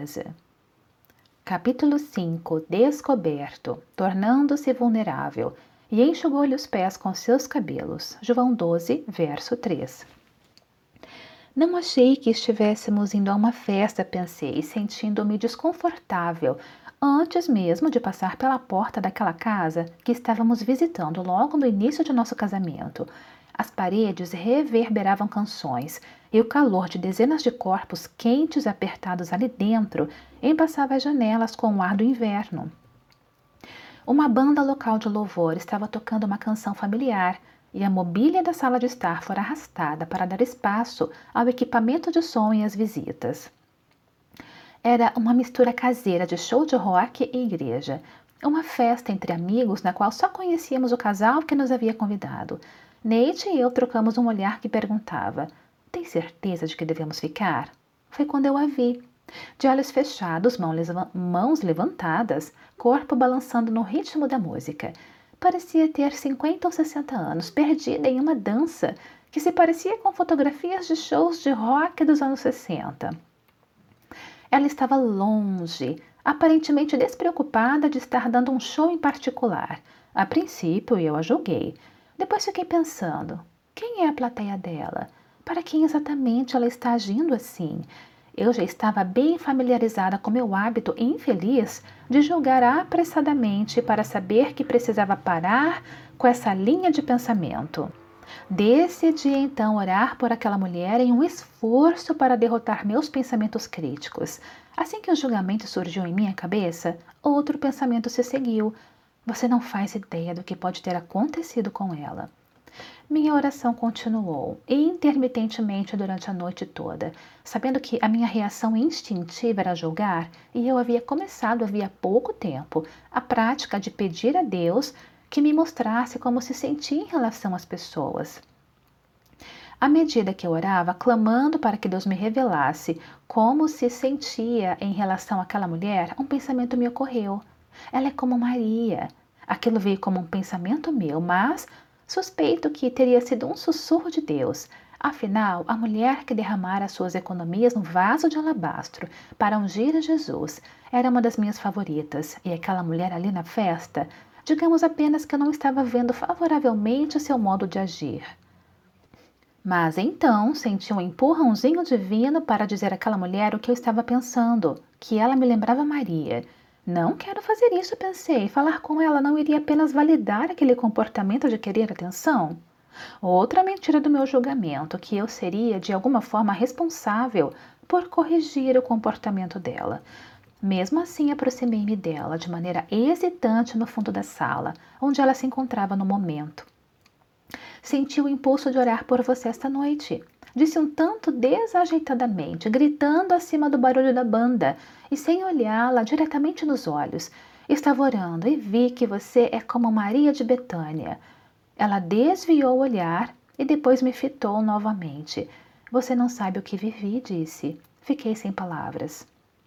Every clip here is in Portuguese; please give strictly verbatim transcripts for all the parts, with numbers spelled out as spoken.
mesa. Capítulo cinco. Descoberto, tornando-se vulnerável, e enxugou-lhe os pés com seus cabelos. João doze, verso três. Não achei que estivéssemos indo a uma festa, pensei, sentindo-me desconfortável, antes mesmo de passar pela porta daquela casa que estávamos visitando logo no início de nosso casamento. As paredes reverberavam canções, e o calor de dezenas de corpos quentes apertados ali dentro embaçava as janelas com o ar do inverno. Uma banda local de louvor estava tocando uma canção familiar, e a mobília da sala de estar fora arrastada para dar espaço ao equipamento de som e às visitas. Era uma mistura caseira de show de rock e igreja, uma festa entre amigos na qual só conhecíamos o casal que nos havia convidado. Nate e eu trocamos um olhar que perguntava: "Tem certeza de que devemos ficar?" Foi quando eu a vi. De olhos fechados, mãos levantadas, corpo balançando no ritmo da música. Parecia ter cinquenta ou sessenta anos, perdida em uma dança que se parecia com fotografias de shows de rock dos anos sessenta. Ela estava longe, aparentemente despreocupada de estar dando um show em particular. A princípio, eu a julguei. Depois fiquei pensando, quem é a plateia dela? Para quem exatamente ela está agindo assim? Eu já estava bem familiarizada com meu hábito infeliz de julgar apressadamente para saber que precisava parar com essa linha de pensamento. Decidi então orar por aquela mulher em um esforço para derrotar meus pensamentos críticos. Assim que o julgamento surgiu em minha cabeça, outro pensamento se seguiu. Você não faz ideia do que pode ter acontecido com ela. Minha oração continuou, intermitentemente durante a noite toda, sabendo que a minha reação instintiva era julgar, e eu havia começado havia pouco tempo a prática de pedir a Deus que me mostrasse como se sentia em relação às pessoas. À medida que eu orava, clamando para que Deus me revelasse como se sentia em relação àquela mulher, um pensamento me ocorreu. Ela é como Maria. Aquilo veio como um pensamento meu, mas suspeito que teria sido um sussurro de Deus. Afinal, a mulher que derramara suas economias no vaso de alabastro para ungir a Jesus era uma das minhas favoritas, e aquela mulher ali na festa, digamos apenas que eu não estava vendo favoravelmente seu modo de agir. Mas então senti um empurrãozinho divino para dizer àquela mulher o que eu estava pensando, que ela me lembrava Maria. Não quero fazer isso, pensei. Falar com ela não iria apenas validar aquele comportamento de querer atenção? Outra mentira do meu julgamento, que eu seria de alguma forma responsável por corrigir o comportamento dela. Mesmo assim, aproximei-me dela de maneira hesitante no fundo da sala, onde ela se encontrava no momento. Senti o impulso de orar por você esta noite. Disse um tanto desajeitadamente, gritando acima do barulho da banda e sem olhá-la diretamente nos olhos. Estava orando e vi que você é como Maria de Betânia. Ela desviou o olhar e depois me fitou novamente. Você não sabe o que vivi, disse. Fiquei sem palavras.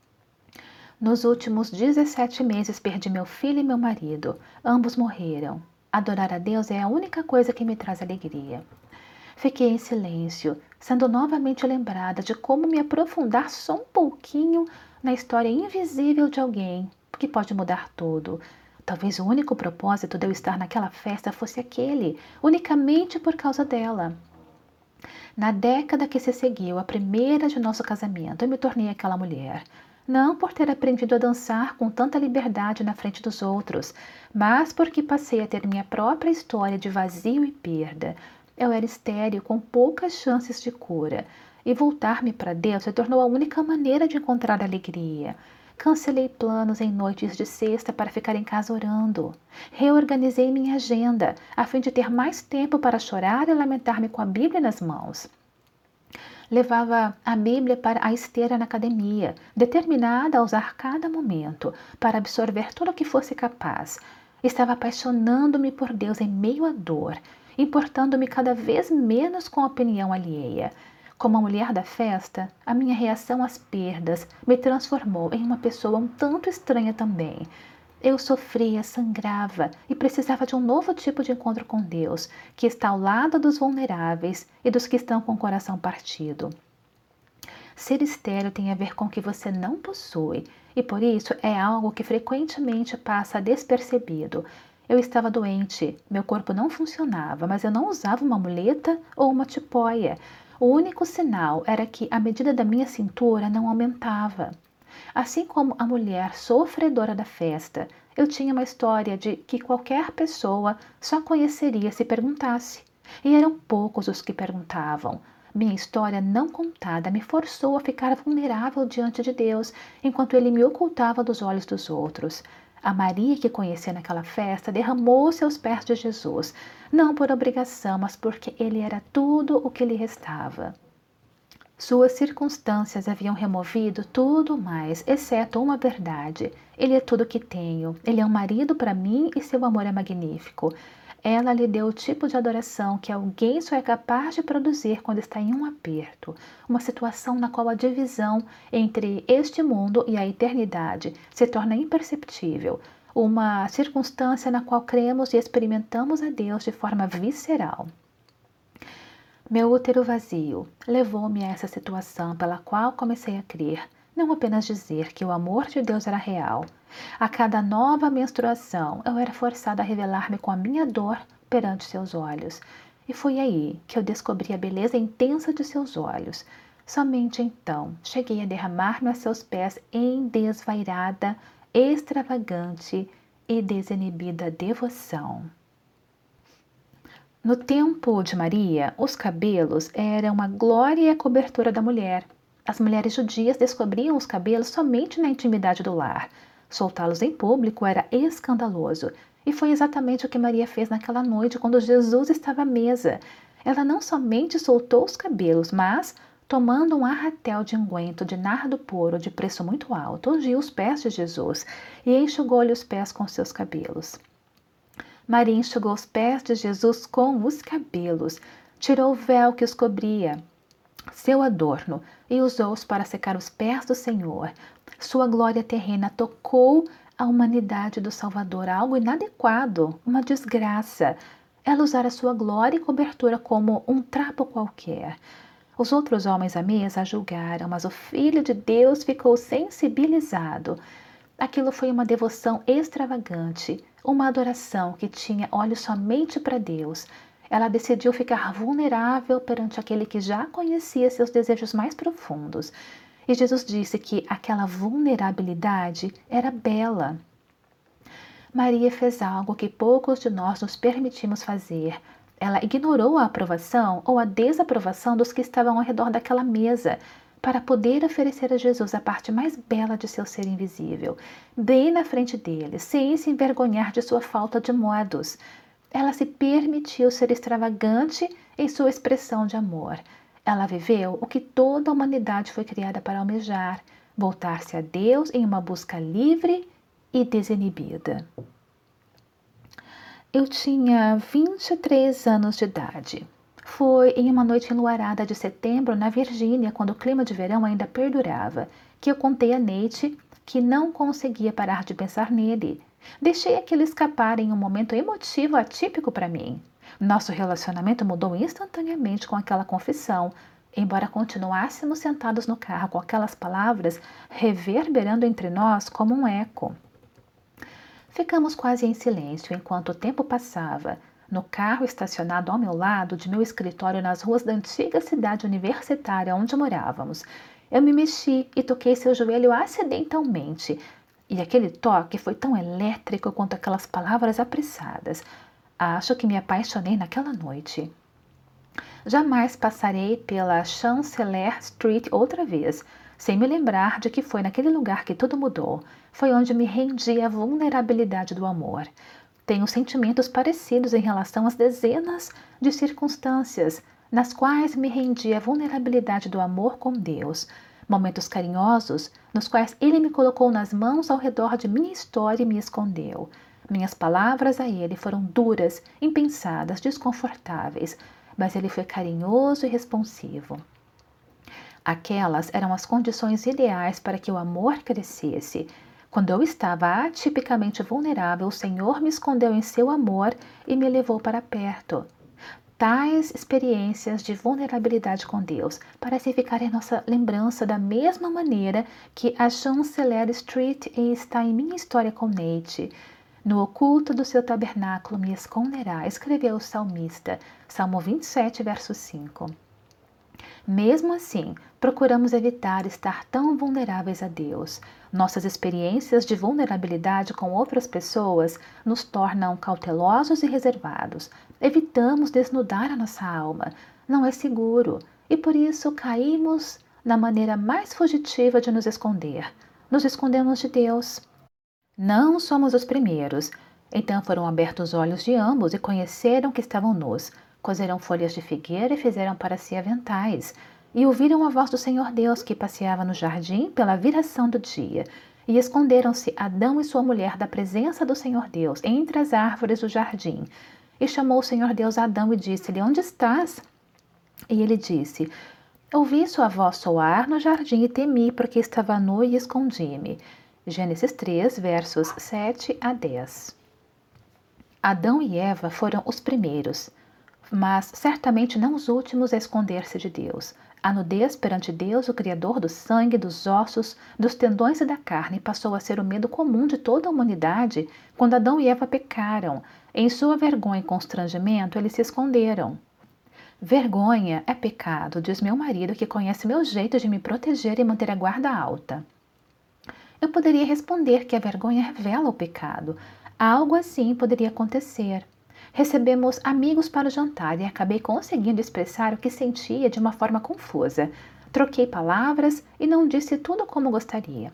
Nos últimos dezessete meses perdi meu filho e meu marido. Ambos morreram. Adorar a Deus é a única coisa que me traz alegria. Fiquei em silêncio, sendo novamente lembrada de como me aprofundar só um pouquinho na história invisível de alguém que pode mudar tudo. Talvez o único propósito de eu estar naquela festa fosse aquele, unicamente por causa dela. Na década que se seguiu, a primeira de nosso casamento, eu me tornei aquela mulher. Não por ter aprendido a dançar com tanta liberdade na frente dos outros, mas porque passei a ter minha própria história de vazio e perda. Eu era estéril, com poucas chances de cura, e voltar-me para Deus se tornou a única maneira de encontrar alegria. Cancelei planos em noites de sexta para ficar em casa orando. Reorganizei minha agenda, a fim de ter mais tempo para chorar e lamentar-me com a Bíblia nas mãos. Levava a Bíblia para a esteira na academia, determinada a usar cada momento para absorver tudo o que fosse capaz. Estava apaixonando-me por Deus em meio à dor, importando-me cada vez menos com a opinião alheia. Como a mulher da festa, a minha reação às perdas me transformou em uma pessoa um tanto estranha também. Eu sofria, sangrava e precisava de um novo tipo de encontro com Deus, que está ao lado dos vulneráveis e dos que estão com o coração partido. Ser estéril tem a ver com o que você não possui, e por isso é algo que frequentemente passa despercebido. Eu estava doente, meu corpo não funcionava, mas eu não usava uma muleta ou uma tipóia. O único sinal era que a medida da minha cintura não aumentava. Assim como a mulher sofredora da festa, eu tinha uma história de que qualquer pessoa só conheceria se perguntasse. E eram poucos os que perguntavam. Minha história não contada me forçou a ficar vulnerável diante de Deus, enquanto ele me ocultava dos olhos dos outros. A Maria que conhecia naquela festa derramou-se aos pés de Jesus, não por obrigação, mas porque ele era tudo o que lhe restava. Suas circunstâncias haviam removido tudo mais, exceto uma verdade. Ele é tudo o que tenho. Ele é um marido para mim e seu amor é magnífico. Ela lhe deu o tipo de adoração que alguém só é capaz de produzir quando está em um aperto, uma situação na qual a divisão entre este mundo e a eternidade se torna imperceptível, uma circunstância na qual cremos e experimentamos a Deus de forma visceral. Meu útero vazio levou-me a essa situação pela qual comecei a crer, não apenas dizer que o amor de Deus era real. A cada nova menstruação, eu era forçada a revelar-me com a minha dor perante seus olhos. E foi aí que eu descobri a beleza intensa de seus olhos. Somente então cheguei a derramar-me a seus pés em desvairada, extravagante e desinibida devoção. No tempo de Maria, os cabelos eram a glória e a cobertura da mulher. As mulheres judias descobriam os cabelos somente na intimidade do lar. Soltá-los em público era escandaloso. E foi exatamente o que Maria fez naquela noite quando Jesus estava à mesa. Ela não somente soltou os cabelos, mas, tomando um arratel de unguento de nardo puro de preço muito alto, ungiu os pés de Jesus e enxugou-lhe os pés com seus cabelos. Maria enxugou os pés de Jesus com os cabelos, tirou o véu que os cobria, seu adorno, e usou-os para secar os pés do Senhor. Sua glória terrena tocou a humanidade do Salvador, algo inadequado, uma desgraça. Ela usara sua glória e cobertura como um trapo qualquer. Os outros homens à mesa a julgaram, mas o Filho de Deus ficou sensibilizado. Aquilo foi uma devoção extravagante, uma adoração que tinha olhos somente para Deus. Ela decidiu ficar vulnerável perante aquele que já conhecia seus desejos mais profundos. E Jesus disse que aquela vulnerabilidade era bela. Maria fez algo que poucos de nós nos permitimos fazer. Ela ignorou a aprovação ou a desaprovação dos que estavam ao redor daquela mesa, para poder oferecer a Jesus a parte mais bela de seu ser invisível, bem na frente dele, sem se envergonhar de sua falta de modos. Ela se permitiu ser extravagante em sua expressão de amor. Ela viveu o que toda a humanidade foi criada para almejar, voltar-se a Deus em uma busca livre e desinibida. Eu tinha vinte e três anos de idade. Foi em uma noite enluarada de setembro na Virgínia, quando o clima de verão ainda perdurava, que eu contei a Nate que não conseguia parar de pensar nele. Deixei aquilo escapar em um momento emotivo atípico para mim. Nosso relacionamento mudou instantaneamente com aquela confissão, embora continuássemos sentados no carro com aquelas palavras reverberando entre nós como um eco. Ficamos quase em silêncio enquanto o tempo passava. No carro estacionado ao meu lado de meu escritório nas ruas da antiga cidade universitária onde morávamos, eu me mexi e toquei seu joelho acidentalmente. E aquele toque foi tão elétrico quanto aquelas palavras apressadas. Acho que me apaixonei naquela noite. Jamais passarei pela Chancellery Street outra vez, sem me lembrar de que foi naquele lugar que tudo mudou. Foi onde me rendi à vulnerabilidade do amor. Tenho sentimentos parecidos em relação às dezenas de circunstâncias nas quais me rendi à vulnerabilidade do amor com Deus. Momentos carinhosos nos quais Ele me colocou nas mãos ao redor de minha história e me escondeu. Minhas palavras a Ele foram duras, impensadas, desconfortáveis, mas Ele foi carinhoso e responsivo. Aquelas eram as condições ideais para que o amor crescesse. Quando eu estava atipicamente vulnerável, o Senhor me escondeu em seu amor e me levou para perto. Tais experiências de vulnerabilidade com Deus parecem ficar em nossa lembrança da mesma maneira que a Chancellery Street está em minha história com Nate. No oculto do seu tabernáculo me esconderá, escreveu o salmista, Salmo vinte e sete, verso cinco. Mesmo assim, procuramos evitar estar tão vulneráveis a Deus. Nossas experiências de vulnerabilidade com outras pessoas nos tornam cautelosos e reservados. Evitamos desnudar a nossa alma. Não é seguro e por isso caímos na maneira mais fugitiva de nos esconder. Nos escondemos de Deus. Não somos os primeiros. Então foram abertos os olhos de ambos e conheceram que estavam nus. Cozeram folhas de figueira e fizeram para si aventais. E ouviram a voz do Senhor Deus que passeava no jardim pela viração do dia. E esconderam-se Adão e sua mulher da presença do Senhor Deus entre as árvores do jardim. E chamou o Senhor Deus a Adão e disse-lhe: Onde estás? E ele disse: Ouvi sua voz soar no jardim e temi, porque estava nu e escondi-me. Gênesis três, versos sete a dez. Adão e Eva foram os primeiros, mas certamente não os últimos a esconder-se de Deus. A nudez perante Deus, o Criador do sangue, dos ossos, dos tendões e da carne, passou a ser o medo comum de toda a humanidade quando Adão e Eva pecaram. Em sua vergonha e constrangimento, eles se esconderam. Vergonha é pecado, diz meu marido, que conhece meu jeito de me proteger e manter a guarda alta. Eu poderia responder que a vergonha revela o pecado. Algo assim poderia acontecer. Recebemos amigos para o jantar e acabei conseguindo expressar o que sentia de uma forma confusa. Troquei palavras e não disse tudo como gostaria.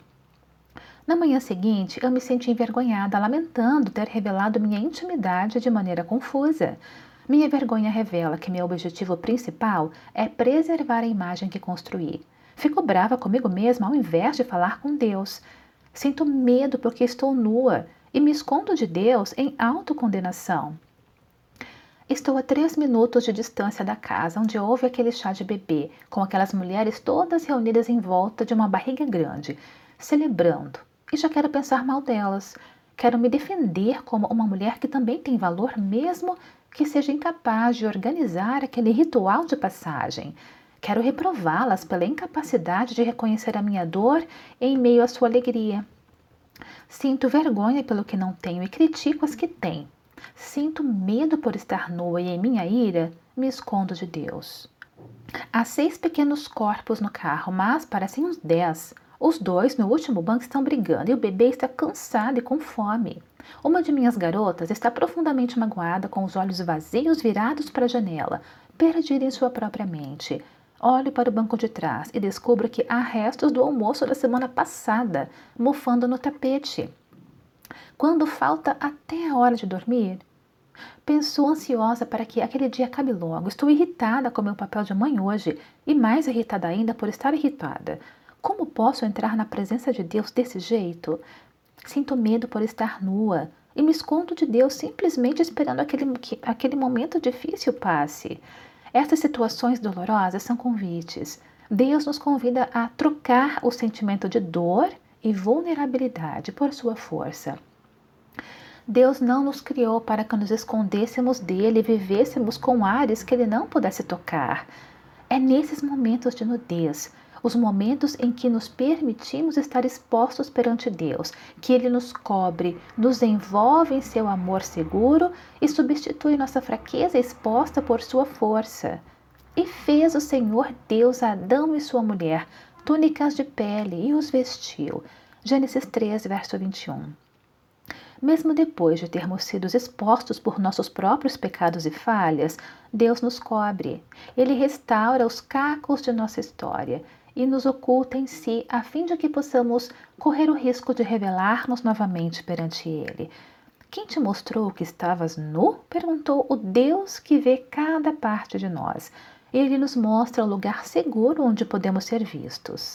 Na manhã seguinte, eu me senti envergonhada, lamentando ter revelado minha intimidade de maneira confusa. Minha vergonha revela que meu objetivo principal é preservar a imagem que construí. Fico brava comigo mesma ao invés de falar com Deus. Sinto medo porque estou nua e me escondo de Deus em autocondenação. Estou a três minutos de distância da casa onde houve aquele chá de bebê, com aquelas mulheres todas reunidas em volta de uma barriga grande, celebrando. E já quero pensar mal delas. Quero me defender como uma mulher que também tem valor, mesmo que seja incapaz de organizar aquele ritual de passagem. Quero reprová-las pela incapacidade de reconhecer a minha dor em meio à sua alegria. Sinto vergonha pelo que não tenho e critico as que têm. Sinto medo por estar nua e em minha ira me escondo de Deus. Há seis pequenos corpos no carro, mas parecem uns dez. Os dois no último banco estão brigando e o bebê está cansado e com fome. Uma de minhas garotas está profundamente magoada, com os olhos vazios virados para a janela, perdida em sua própria mente. Olho para o banco de trás e descubro que há restos do almoço da semana passada, mofando no tapete. Quando falta até a hora de dormir, penso ansiosa para que aquele dia acabe logo. Estou irritada com meu papel de mãe hoje e mais irritada ainda por estar irritada. Como posso entrar na presença de Deus desse jeito? Sinto medo por estar nua e me escondo de Deus simplesmente esperando aquele, que aquele momento difícil passe. Estas situações dolorosas são convites. Deus nos convida a trocar o sentimento de dor e vulnerabilidade por sua força. Deus não nos criou para que nos escondêssemos dele e vivêssemos com ares que ele não pudesse tocar. É nesses momentos de nudez, os momentos em que nos permitimos estar expostos perante Deus, que ele nos cobre, nos envolve em seu amor seguro e substitui nossa fraqueza exposta por sua força. E fez o Senhor Deus a Adão e sua mulher túnicas de pele e os vestiu. Gênesis três, verso vinte e um. Mesmo depois de termos sido expostos por nossos próprios pecados e falhas, Deus nos cobre. Ele restaura os cacos de nossa história e nos oculta em si, a fim de que possamos correr o risco de revelar-nos novamente perante Ele. Quem te mostrou que estavas nu? Perguntou o Deus que vê cada parte de nós. Ele nos mostra o lugar seguro onde podemos ser vistos.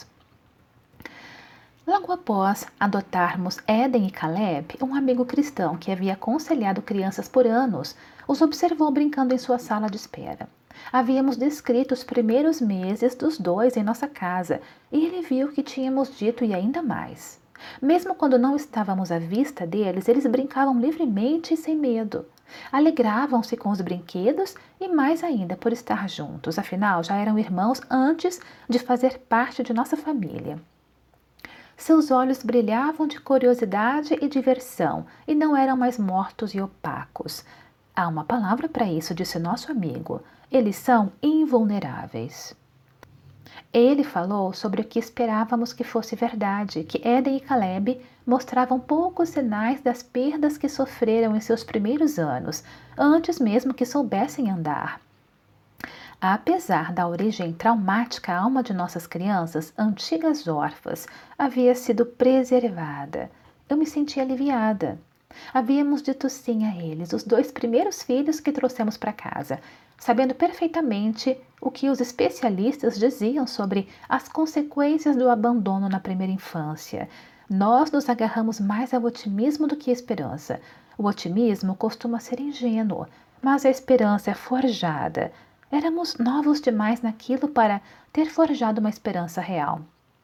Logo após adotarmos Éden e Caleb, um amigo cristão que havia aconselhado crianças por anos, os observou brincando em sua sala de espera. Havíamos descrito os primeiros meses dos dois em nossa casa e ele viu que tínhamos dito e ainda mais. Mesmo quando não estávamos à vista deles, eles brincavam livremente e sem medo. Alegravam-se com os brinquedos e mais ainda por estar juntos, afinal já eram irmãos antes de fazer parte de nossa família. Seus olhos brilhavam de curiosidade e diversão e não eram mais mortos e opacos. Há uma palavra para isso, disse nosso amigo. Eles são invulneráveis. Ele falou sobre o que esperávamos que fosse verdade, que Éden e Caleb mostravam poucos sinais das perdas que sofreram em seus primeiros anos, antes mesmo que soubessem andar. Apesar da origem traumática, a alma de nossas crianças, antigas órfãs, havia sido preservada. Eu me senti aliviada. Havíamos dito sim a eles, os dois primeiros filhos que trouxemos para casa, sabendo perfeitamente o que os especialistas diziam sobre as consequências do abandono na primeira infância. Nós nos agarramos mais ao otimismo do que à esperança. O otimismo costuma ser ingênuo, mas a esperança é forjada. Éramos novos demais naquilo para ter forjado uma esperança real.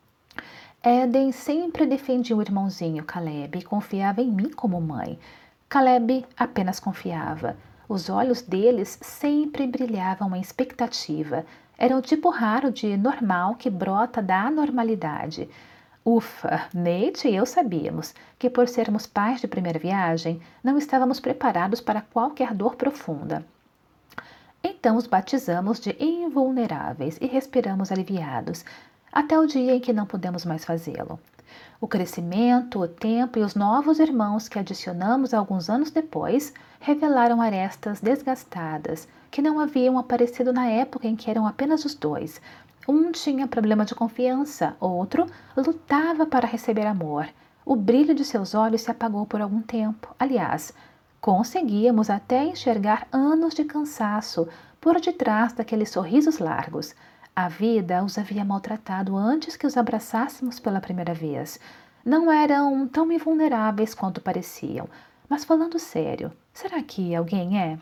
Éden sempre defendia o irmãozinho Caleb e confiava em mim como mãe. Caleb apenas confiava. Os olhos deles sempre brilhavam em expectativa. Era o tipo raro de normal que brota da anormalidade. Ufa, Nate e eu sabíamos que por sermos pais de primeira viagem, não estávamos preparados para qualquer dor profunda. Então os batizamos de invulneráveis e respiramos aliviados, até o dia em que não pudemos mais fazê-lo. O crescimento, o tempo e os novos irmãos que adicionamos alguns anos depois revelaram arestas desgastadas que não haviam aparecido na época em que eram apenas os dois. Um tinha problema de confiança, outro lutava para receber amor. O brilho de seus olhos se apagou por algum tempo. Aliás, conseguíamos até enxergar anos de cansaço por detrás daqueles sorrisos largos. A vida os havia maltratado antes que os abraçássemos pela primeira vez. Não eram tão invulneráveis quanto pareciam. Mas falando sério, será que alguém é?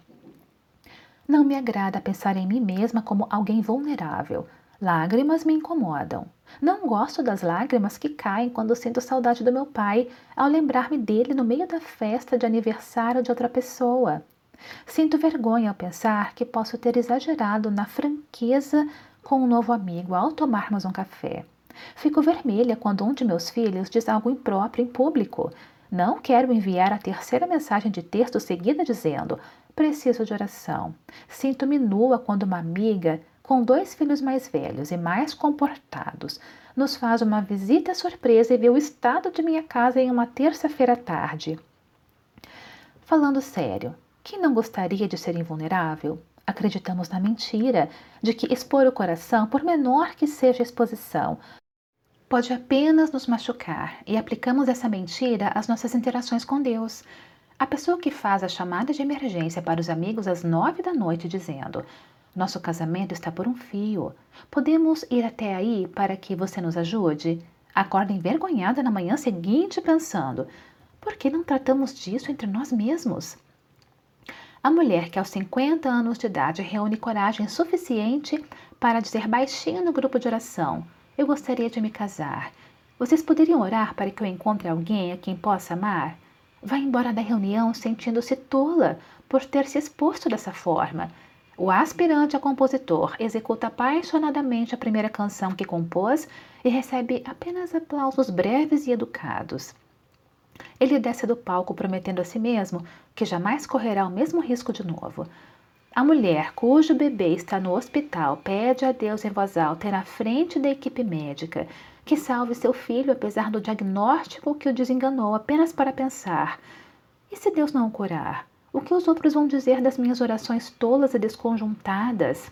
Não me agrada pensar em mim mesma como alguém vulnerável. Lágrimas me incomodam. Não gosto das lágrimas que caem quando sinto saudade do meu pai ao lembrar-me dele no meio da festa de aniversário de outra pessoa. Sinto vergonha ao pensar que posso ter exagerado na franqueza com um novo amigo ao tomarmos um café. Fico vermelha quando um de meus filhos diz algo impróprio em público. Não quero enviar a terceira mensagem de texto seguida dizendo: preciso de oração. Sinto-me nua quando uma amiga, com dois filhos mais velhos e mais comportados, nos faz uma visita surpresa e vê o estado de minha casa em uma terça-feira à tarde. Falando sério, quem não gostaria de ser invulnerável? Acreditamos na mentira de que expor o coração, por menor que seja a exposição, pode apenas nos machucar, e aplicamos essa mentira às nossas interações com Deus. A pessoa que faz a chamada de emergência para os amigos às nove da noite dizendo: nosso casamento está por um fio. Podemos ir até aí para que você nos ajude? Acorda envergonhada na manhã seguinte pensando: por que não tratamos disso entre nós mesmos? A mulher que aos cinquenta anos de idade reúne coragem suficiente para dizer baixinho no grupo de oração: eu gostaria de me casar. Vocês poderiam orar para que eu encontre alguém a quem possa amar? Vai embora da reunião sentindo-se tola por ter se exposto dessa forma. O aspirante a compositor executa apaixonadamente a primeira canção que compôs e recebe apenas aplausos breves e educados. Ele desce do palco prometendo a si mesmo que jamais correrá o mesmo risco de novo. A mulher cujo bebê está no hospital pede a Deus em voz alta e na frente da equipe médica que salve seu filho apesar do diagnóstico que o desenganou, apenas para pensar: e se Deus não o curar? O que os outros vão dizer das minhas orações tolas e desconjuntadas?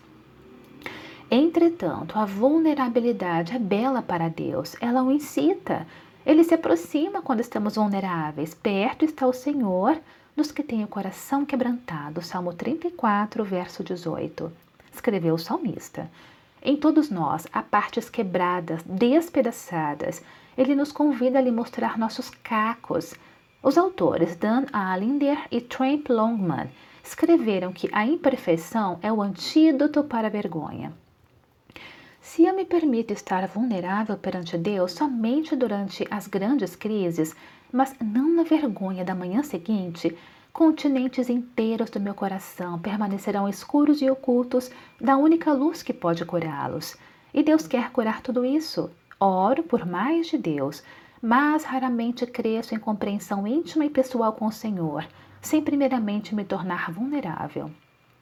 Entretanto, a vulnerabilidade é bela para Deus. Ela o incita. Ele se aproxima quando estamos vulneráveis. Perto está o Senhor dos que têm o coração quebrantado. Salmo trinta e quatro, verso dezoito. Escreveu o salmista. Em todos nós há partes quebradas, despedaçadas. Ele nos convida a lhe mostrar nossos cacos. Os autores Dan Allender e Tramp Longman escreveram que a imperfeição é o antídoto para a vergonha. Se eu me permito estar vulnerável perante Deus somente durante as grandes crises, mas não na vergonha da manhã seguinte, Continentes inteiros do meu coração permanecerão escuros e ocultos da única luz que pode curá-los. E Deus quer curar tudo isso. Oro por mais de Deus, mas raramente cresço em compreensão íntima e pessoal com o Senhor, sem primeiramente me tornar vulnerável.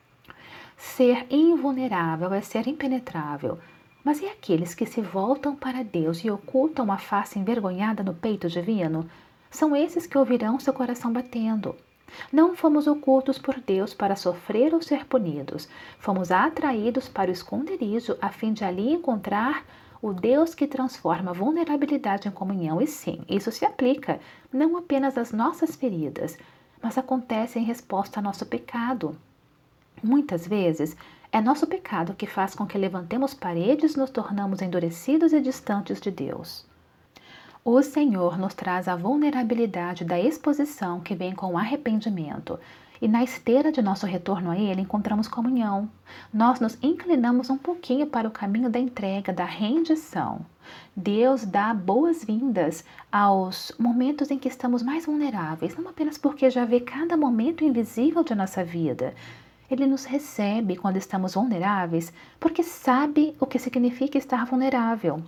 Ser invulnerável é ser impenetrável. Mas e aqueles que se voltam para Deus e ocultam a face envergonhada no peito divino? São esses que ouvirão seu coração batendo. Não fomos ocultos por Deus para sofrer ou ser punidos. Fomos atraídos para o esconderijo a fim de ali encontrar o Deus que transforma a vulnerabilidade em comunhão. E sim, isso se aplica não apenas às nossas feridas, mas acontece em resposta ao nosso pecado. Muitas vezes, é nosso pecado que faz com que levantemos paredes e nos tornamos endurecidos e distantes de Deus. O Senhor nos traz a vulnerabilidade da exposição que vem com o arrependimento, e na esteira de nosso retorno a Ele encontramos comunhão. Nós nos inclinamos um pouquinho para o caminho da entrega, da rendição. Deus dá boas-vindas aos momentos em que estamos mais vulneráveis, não apenas porque já vê cada momento invisível de nossa vida. Ele nos recebe quando estamos vulneráveis, porque sabe o que significa estar vulnerável.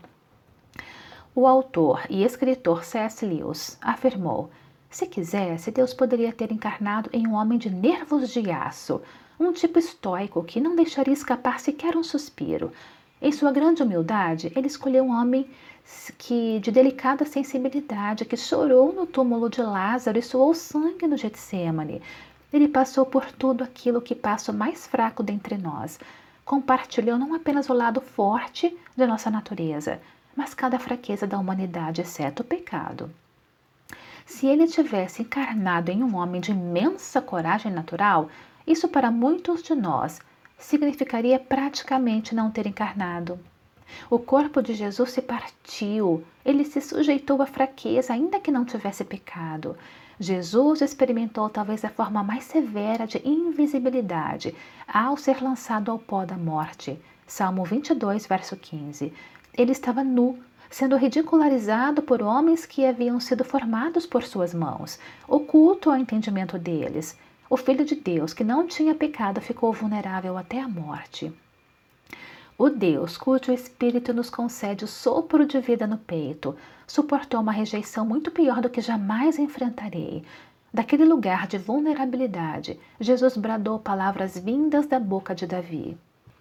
O autor e escritor C S Lewis afirmou: se quisesse, Deus poderia ter encarnado em um homem de nervos de aço, um tipo estoico que não deixaria escapar sequer um suspiro. Em sua grande humildade, ele escolheu um homem que, de delicada sensibilidade, que chorou no túmulo de Lázaro e suou sangue no Getsêmani. Ele passou por tudo aquilo que passa o mais fraco dentre nós. Compartilhou não apenas o lado forte de nossa natureza, mas cada fraqueza da humanidade, exceto o pecado. Se ele tivesse encarnado em um homem de imensa coragem natural, isso para muitos de nós significaria praticamente não ter encarnado. O corpo de Jesus se partiu, ele se sujeitou à fraqueza, ainda que não tivesse pecado. Jesus experimentou talvez a forma mais severa de invisibilidade ao ser lançado ao pó da morte. Salmo vinte e dois, verso quinze. Ele estava nu, sendo ridicularizado por homens que haviam sido formados por suas mãos, oculto ao entendimento deles. O Filho de Deus, que não tinha pecado, ficou vulnerável até a morte. O Deus, cujo Espírito nos concede o sopro de vida no peito, suportou uma rejeição muito pior do que jamais enfrentarei. Daquele lugar de vulnerabilidade, Jesus bradou palavras vindas da boca de Davi.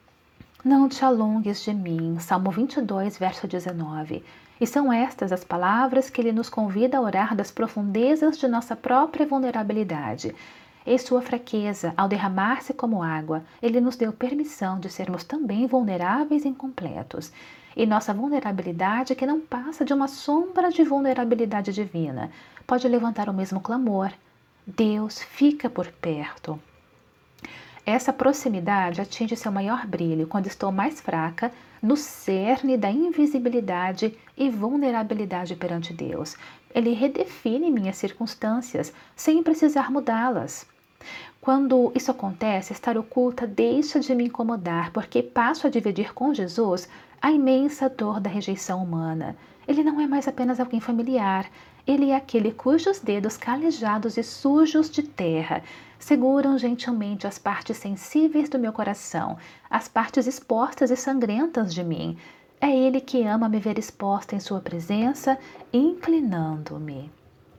Não te alongues de mim, Salmo vinte e dois, verso dezenove. E são estas as palavras que ele nos convida a orar das profundezas de nossa própria vulnerabilidade. Em sua fraqueza, ao derramar-se como água, ele nos deu permissão de sermos também vulneráveis e incompletos. E nossa vulnerabilidade, que não passa de uma sombra de vulnerabilidade divina, pode levantar o mesmo clamor: Deus, fica por perto. Essa proximidade atinge seu maior brilho quando estou mais fraca, no cerne da invisibilidade e vulnerabilidade perante Deus. Ele redefine minhas circunstâncias sem precisar mudá-las. Quando isso acontece, estar oculta deixa de me incomodar, porque passo a dividir com Jesus a imensa dor da rejeição humana. Ele não é mais apenas alguém familiar, ele é aquele cujos dedos calejados e sujos de terra seguram gentilmente as partes sensíveis do meu coração, as partes expostas e sangrentas de mim. É ele que ama me ver exposta em sua presença, inclinando-me.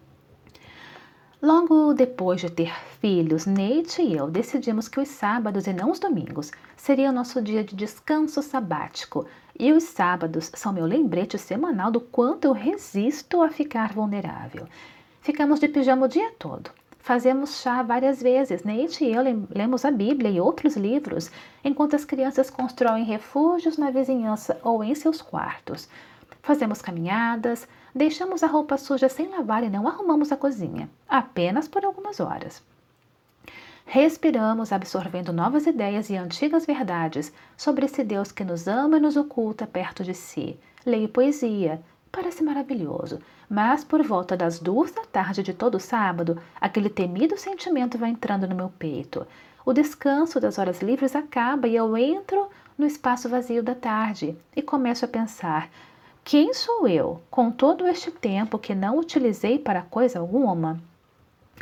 Logo depois de ter filhos, Nate e eu decidimos que os sábados e não os domingos seria o nosso dia de descanso sabático. E os sábados são meu lembrete semanal do quanto eu resisto a ficar vulnerável. Ficamos de pijama o dia todo. Fazemos chá várias vezes. Nate e eu lemos a Bíblia e outros livros, enquanto as crianças constroem refúgios na vizinhança ou em seus quartos. Fazemos caminhadas, deixamos a roupa suja sem lavar e não arrumamos a cozinha, apenas por algumas horas. Respiramos, absorvendo novas ideias e antigas verdades sobre esse Deus que nos ama e nos oculta perto de si. Leio poesia. Parece maravilhoso, mas por volta das duas da tarde de todo sábado, aquele temido sentimento vai entrando no meu peito. O descanso das horas livres acaba e eu entro no espaço vazio da tarde e começo a pensar: quem sou eu, com todo este tempo que não utilizei para coisa alguma?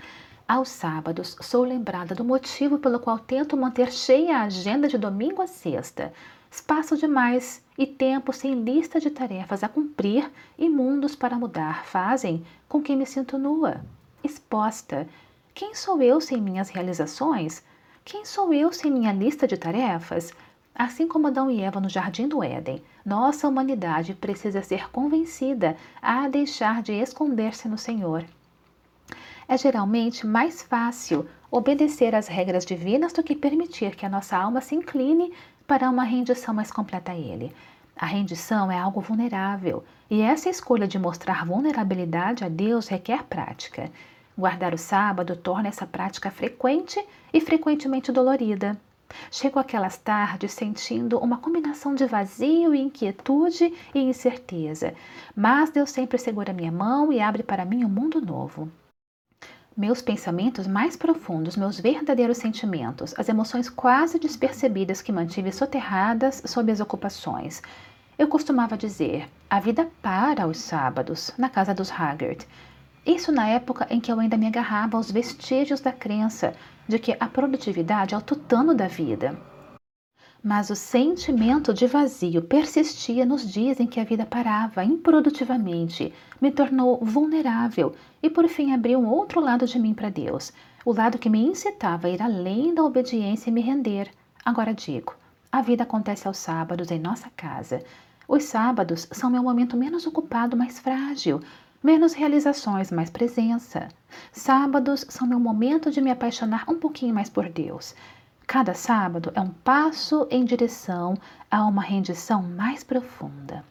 Aos sábados, sou lembrada do motivo pelo qual tento manter cheia a agenda de domingo a sexta. Espaço demais e tempo sem lista de tarefas a cumprir e mundos para mudar fazem com que me sinto nua, exposta. Quem sou eu sem minhas realizações? Quem sou eu sem minha lista de tarefas? Assim como Adão e Eva no Jardim do Éden, nossa humanidade precisa ser convencida a deixar de esconder-se no Senhor. É geralmente mais fácil obedecer às regras divinas do que permitir que a nossa alma se incline para uma rendição mais completa a Ele. A rendição é algo vulnerável, e essa escolha de mostrar vulnerabilidade a Deus requer prática. Guardar o sábado torna essa prática frequente e frequentemente dolorida. Chego aquelas tardes sentindo uma combinação de vazio e inquietude e incerteza, mas Deus sempre segura minha mão e abre para mim um mundo novo. Meus pensamentos mais profundos, meus verdadeiros sentimentos, as emoções quase despercebidas que mantive soterradas sob as ocupações. Eu costumava dizer, a vida para aos sábados, na casa dos Haggard. Isso na época em que eu ainda me agarrava aos vestígios da crença de que a produtividade é o tutano da vida. Mas o sentimento de vazio persistia nos dias em que a vida parava improdutivamente, me tornou vulnerável e por fim abriu um outro lado de mim para Deus, o lado que me incitava a ir além da obediência e me render. Agora digo, a vida acontece aos sábados em nossa casa. Os sábados são meu momento menos ocupado, mais frágil, menos realizações, mais presença. Sábados são meu momento de me apaixonar um pouquinho mais por Deus. Cada sábado é um passo em direção a uma rendição mais profunda.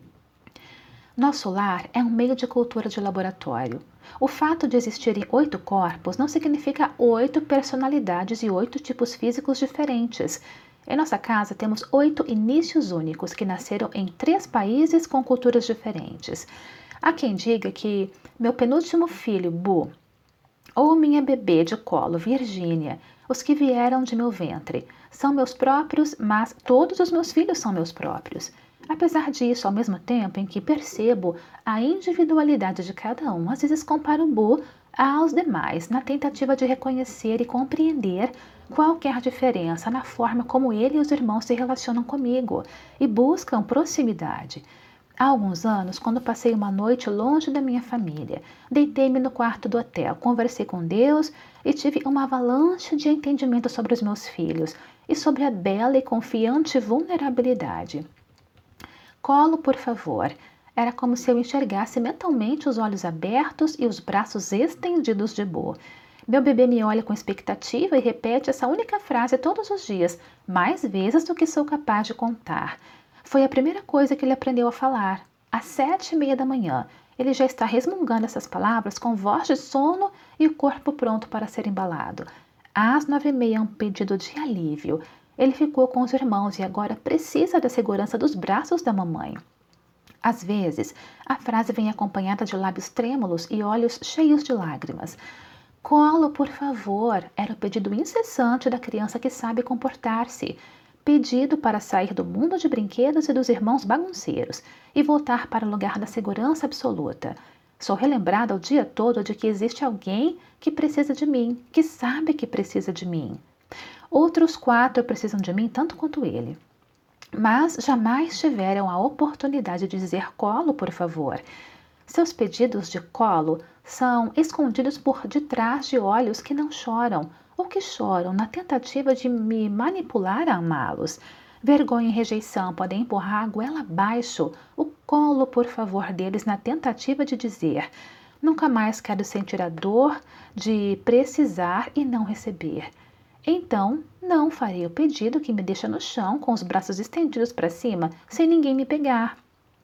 Nosso lar é um meio de cultura de laboratório. O fato de existirem oito corpos não significa oito personalidades e oito tipos físicos diferentes. Em nossa casa temos oito inícios únicos que nasceram em três países com culturas diferentes. Há quem diga que meu penúltimo filho, Bu, ou minha bebê de colo, Virgínia, os que vieram de meu ventre, são meus próprios, mas todos os meus filhos são meus próprios. Apesar disso, ao mesmo tempo em que percebo a individualidade de cada um, às vezes comparo Bu aos demais, na tentativa de reconhecer e compreender qualquer diferença na forma como ele e os irmãos se relacionam comigo e buscam proximidade. Há alguns anos, quando passei uma noite longe da minha família, deitei-me no quarto do hotel, conversei com Deus e tive uma avalanche de entendimento sobre os meus filhos e sobre a bela e confiante vulnerabilidade. Colo, por favor. Era como se eu enxergasse mentalmente os olhos abertos e os braços estendidos de Bo. Meu bebê me olha com expectativa e repete essa única frase todos os dias, mais vezes do que sou capaz de contar. Foi a primeira coisa que ele aprendeu a falar. Às sete e meia da manhã, ele já está resmungando essas palavras com voz de sono e o corpo pronto para ser embalado. Às nove e meia, um pedido de alívio. Ele ficou com os irmãos e agora precisa da segurança dos braços da mamãe. Às vezes, a frase vem acompanhada de lábios trêmulos e olhos cheios de lágrimas. Colo, por favor, era o pedido incessante da criança que sabe comportar-se. Pedido para sair do mundo de brinquedos e dos irmãos bagunceiros e voltar para o lugar da segurança absoluta. Sou relembrada o dia todo de que existe alguém que precisa de mim, que sabe que precisa de mim. Outros quatro precisam de mim tanto quanto ele. Mas jamais tiveram a oportunidade de dizer colo, por favor. Seus pedidos de colo são escondidos por detrás de olhos que não choram, ou que choram na tentativa de me manipular a amá-los. Vergonha e rejeição podem empurrar a goela abaixo o colo, por favor, deles na tentativa de dizer nunca mais quero sentir a dor de precisar e não receber. Então, não farei o pedido que me deixa no chão com os braços estendidos para cima, sem ninguém me pegar.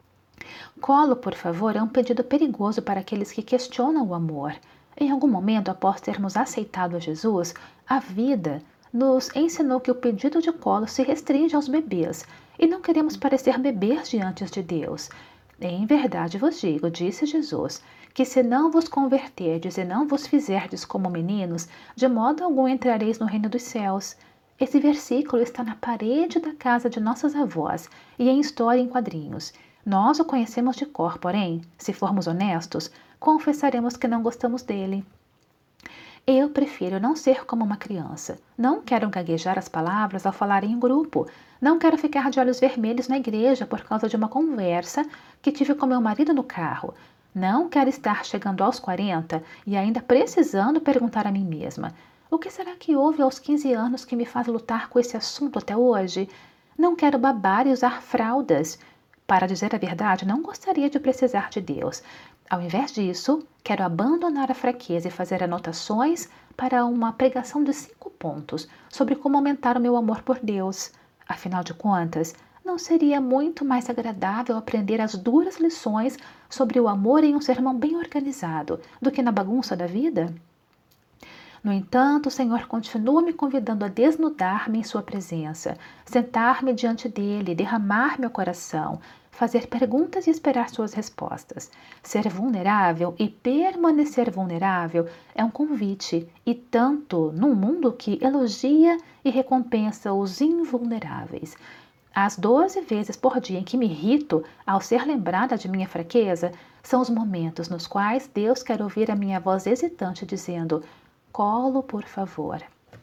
Colo, por favor, é um pedido perigoso para aqueles que questionam o amor. Em algum momento, após termos aceitado a Jesus, a vida nos ensinou que o pedido de colo se restringe aos bebês, e não queremos parecer bebês diante de Deus. Em verdade vos digo, disse Jesus, que se não vos converterdes e não vos fizerdes como meninos, de modo algum entrareis no reino dos céus. Esse versículo está na parede da casa de nossas avós e em história em quadrinhos. Nós o conhecemos de cor, porém, se formos honestos, confessaremos que não gostamos dele. Eu prefiro não ser como uma criança. Não quero gaguejar as palavras ao falar em grupo. Não quero ficar de olhos vermelhos na igreja por causa de uma conversa que tive com meu marido no carro. Não quero estar chegando aos quarenta e ainda precisando perguntar a mim mesma: o que será que houve aos quinze anos que me faz lutar com esse assunto até hoje? Não quero babar e usar fraldas. Para dizer a verdade, não gostaria de precisar de Deus. Ao invés disso, quero abandonar a fraqueza e fazer anotações para uma pregação de cinco pontos sobre como aumentar o meu amor por Deus. Afinal de contas, não seria muito mais agradável aprender as duras lições sobre o amor em um sermão bem organizado do que na bagunça da vida? No entanto, o Senhor continua me convidando a desnudar-me em sua presença, sentar-me diante dele, derramar meu coração, fazer perguntas e esperar suas respostas. Ser vulnerável e permanecer vulnerável é um convite, e tanto num mundo que elogia e recompensa os invulneráveis. As doze vezes por dia em que me irrito ao ser lembrada de minha fraqueza são os momentos nos quais Deus quer ouvir a minha voz hesitante dizendo: colo, por favor.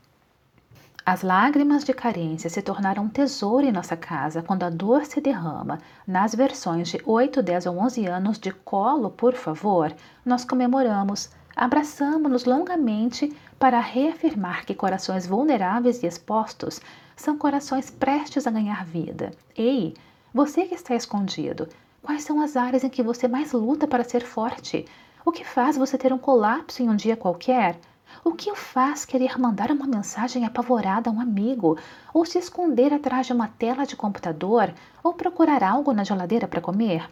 As lágrimas de carência se tornaram um tesouro em nossa casa quando a dor se derrama. Nas versões de oito, dez ou onze anos de colo, por favor, nós comemoramos, abraçamos-nos longamente para reafirmar que corações vulneráveis e expostos são corações prestes a ganhar vida. Ei, você que está escondido, quais são as áreas em que você mais luta para ser forte? O que faz você ter um colapso em um dia qualquer? O que o faz querer mandar uma mensagem apavorada a um amigo, ou se esconder atrás de uma tela de computador, ou procurar algo na geladeira para comer?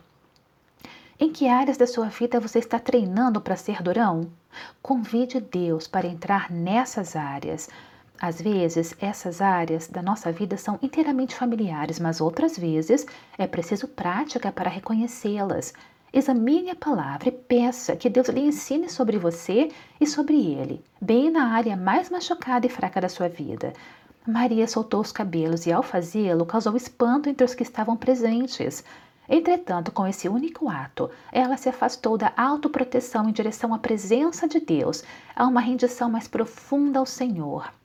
Em que áreas da sua vida você está treinando para ser durão? Convide Deus para entrar nessas áreas. Às vezes, essas áreas da nossa vida são inteiramente familiares, mas outras vezes é preciso prática para reconhecê-las. Examine a palavra e peça que Deus lhe ensine sobre você e sobre ele, bem na área mais machucada e fraca da sua vida. Maria soltou os cabelos e, ao fazê-lo, causou espanto entre os que estavam presentes. Entretanto, com esse único ato, ela se afastou da autoproteção em direção à presença de Deus, a uma rendição mais profunda ao Senhor.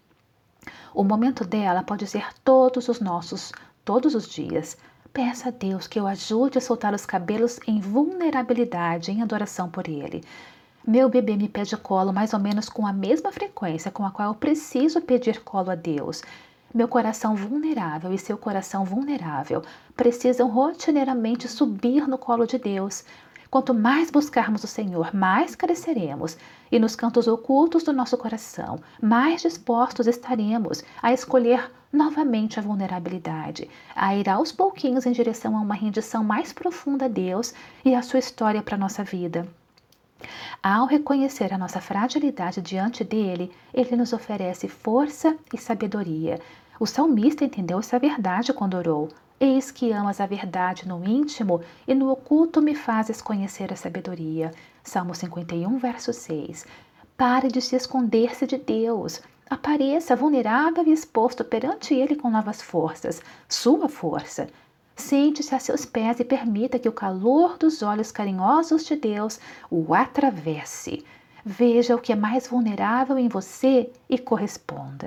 O momento dela pode ser todos os nossos, todos os dias. Peça a Deus que o ajude a soltar os cabelos em vulnerabilidade, em adoração por Ele. Meu bebê me pede colo mais ou menos com a mesma frequência com a qual eu preciso pedir colo a Deus. Meu coração vulnerável e seu coração vulnerável precisam rotineiramente subir no colo de Deus. Quanto mais buscarmos o Senhor, mais cresceremos, e nos cantos ocultos do nosso coração, mais dispostos estaremos a escolher novamente a vulnerabilidade, a ir aos pouquinhos em direção a uma rendição mais profunda a Deus e a sua história para a nossa vida. Ao reconhecer a nossa fragilidade diante dele, ele nos oferece força e sabedoria. O salmista entendeu essa verdade quando orou: eis que amas a verdade no íntimo e no oculto me fazes conhecer a sabedoria. Salmo cinquenta e um, verso seis. Pare de se esconder-se de Deus. Apareça vulnerável e exposto perante Ele com novas forças, sua força. Sente-se a seus pés e permita que o calor dos olhos carinhosos de Deus o atravesse. Veja o que é mais vulnerável em você e corresponda.